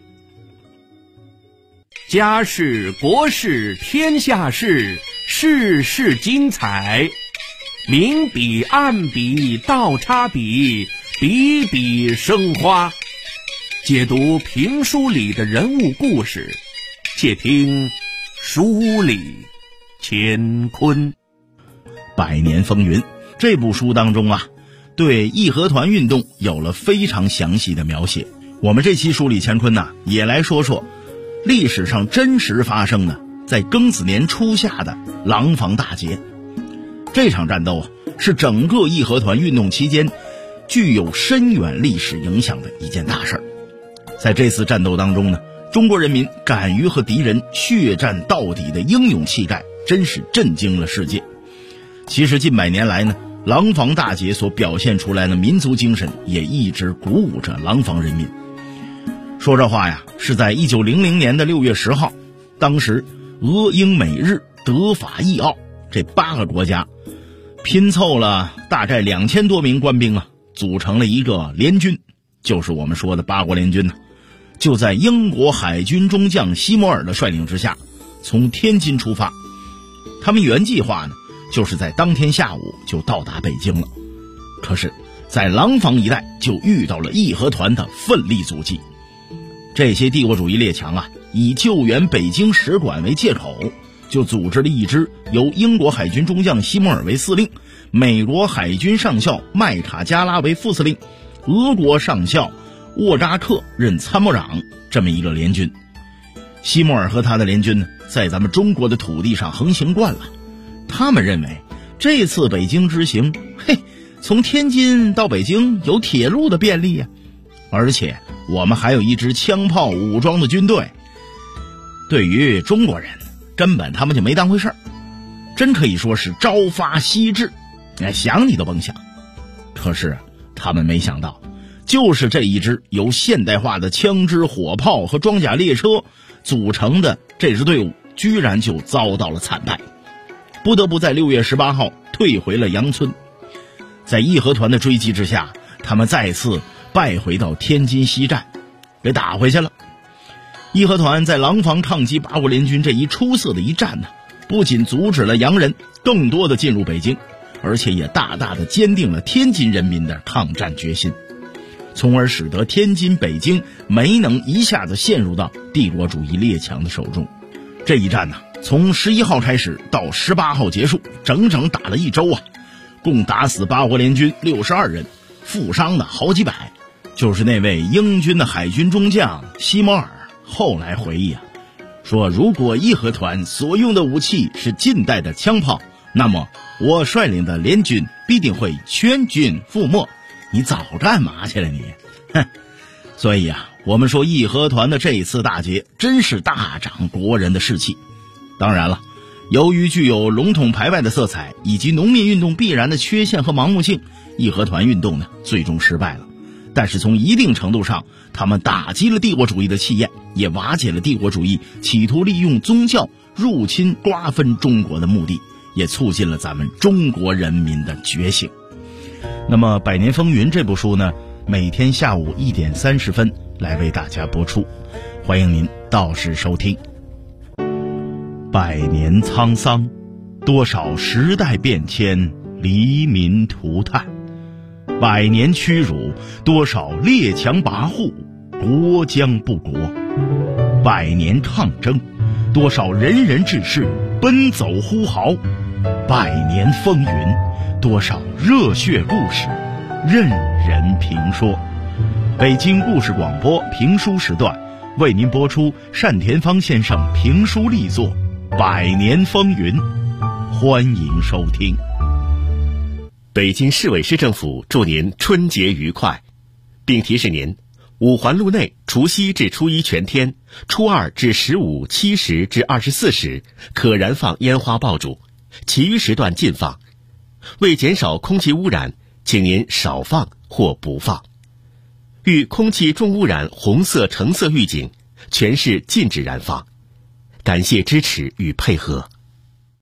Speaker 5: 家事国事天下事，事事精彩。明笔暗笔倒插笔，笔笔生花。解读评书里的人物故事，且听书里乾坤。
Speaker 6: 百年风云这部书当中啊，对义和团运动有了非常详细的描写。我们这期书里乾坤呢，也来说说历史上真实发生的在庚子年初夏的廊坊大捷。这场战斗啊，是整个义和团运动期间具有深远历史影响的一件大事。在这次战斗当中呢，中国人民敢于和敌人血战到底的英勇气概真是震惊了世界。其实近百年来呢，廊坊大捷所表现出来的民族精神也一直鼓舞着廊坊人民。说这话呀，是在1900年的6月10号，当时俄英美日德法意奥这8个国家拼凑了大概2000多名官兵啊，组成了一个联军，就是我们说的八国联军呢。就在英国海军中将西摩尔的率领之下，从天津出发。他们原计划呢，就是在当天下午就到达北京了。可是在廊坊一带就遇到了义和团的奋力阻击。这些帝国主义列强啊，以救援北京使馆为借口，就组织了一支由英国海军中将西摩尔为司令，美国海军上校麦卡加拉为副司令，俄国上校沃扎克任参谋长，这么一个联军。西摩尔和他的联军呢，在咱们中国的土地上横行惯了，他们认为这次北京之行，从天津到北京有铁路的便利呀，而且我们还有一支枪炮武装的军队。对于中国人，根本他们就没当回事儿，真可以说是朝发夕至，想你都甭想。可是他们没想到，就是这一支由现代化的枪支火炮和装甲列车组成的这支队伍，居然就遭到了惨败，不得不在6月18号退回了杨村。在义和团的追击之下，他们再次败回到天津西站，给打回去了。义和团在廊坊抗击八国联军这一出色的一战呢，不仅阻止了洋人更多的进入北京，而且也大大的坚定了天津人民的抗战决心，从而使得天津、北京没能一下子陷入到帝国主义列强的手中。这一战呢，从11号开始到18号结束，整整打了1周啊，共打死八国联军62人，负伤的好几百。就是那位英军的海军中将西摩尔后来回忆啊，说如果义和团所用的武器是近代的枪炮，那么我率领的联军必定会全军覆没。你早干嘛去了你？所以啊，我们说义和团的这一次大捷真是大长国人的士气。当然了，由于具有笼统排外的色彩以及农民运动必然的缺陷和盲目性，义和团运动呢最终失败了。但是从一定程度上，他们打击了帝国主义的气焰，也瓦解了帝国主义企图利用宗教入侵瓜分中国的目的，也促进了咱们中国人民的觉醒。那么《百年风云》这部书呢，每天下午1点30分来为大家播出，欢迎您到时收听。百年沧桑，多少时代变迁，黎民涂炭；百年屈辱，多少列强跋扈，国将不国；百年抗争，多少仁人志士奔走呼号；百年风云，多少热血故事任人评说。北京故事广播评书时段为您播出单田芳先生评书力作《百年风云》，欢迎收听。
Speaker 5: 北京市委市政府祝您春节愉快，并提示您，五环路内除夕至初一全天，初二至15、7时至24时可燃放烟花爆竹，其余时段禁放。为减少空气污染，请您少放或不放。遇空气重污染红色、橙色预警，全市禁止燃放。感谢支持与配合。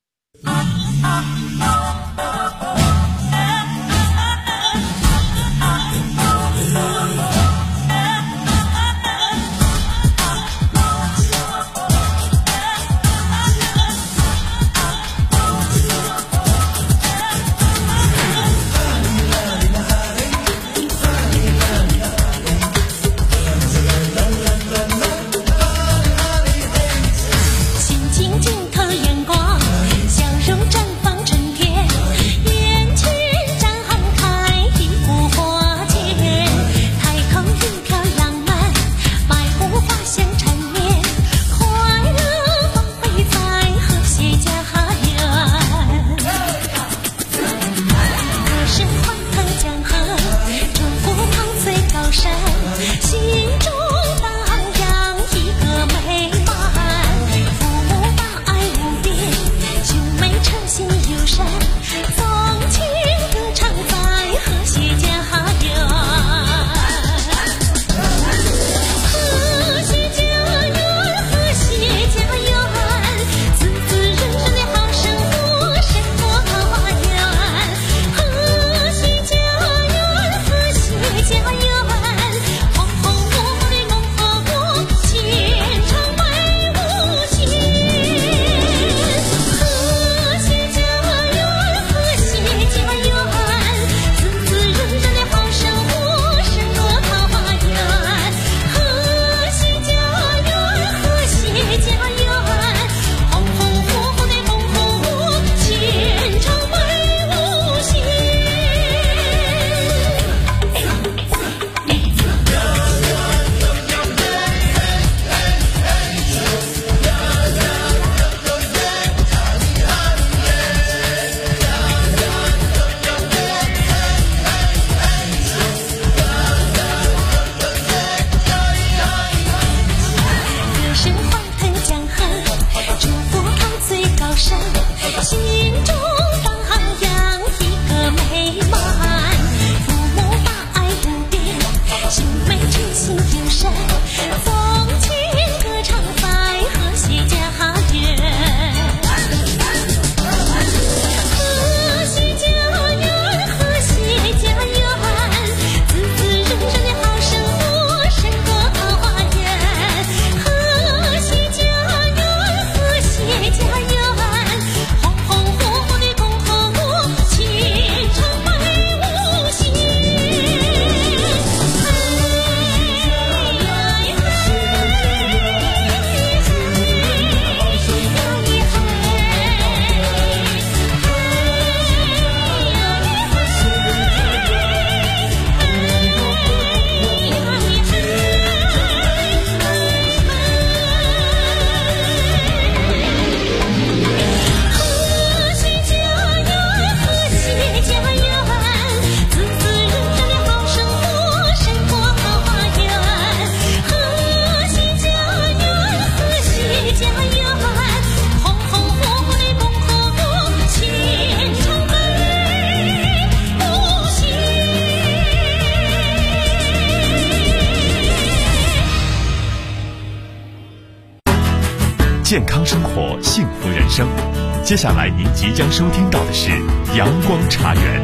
Speaker 7: 健康生活，幸福人生。接下来您即将收听到的是阳光茶园。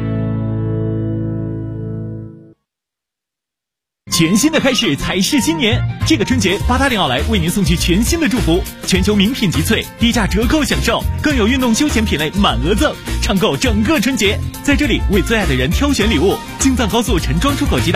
Speaker 8: 全新的开始才是新年，这个春节880奥莱为您送去全新的祝福，全球名品集萃，低价折扣享受，更有运动休闲品类满额赠，畅购整个春节。在这里为最爱的人挑选礼物，京藏高速陈庄出口机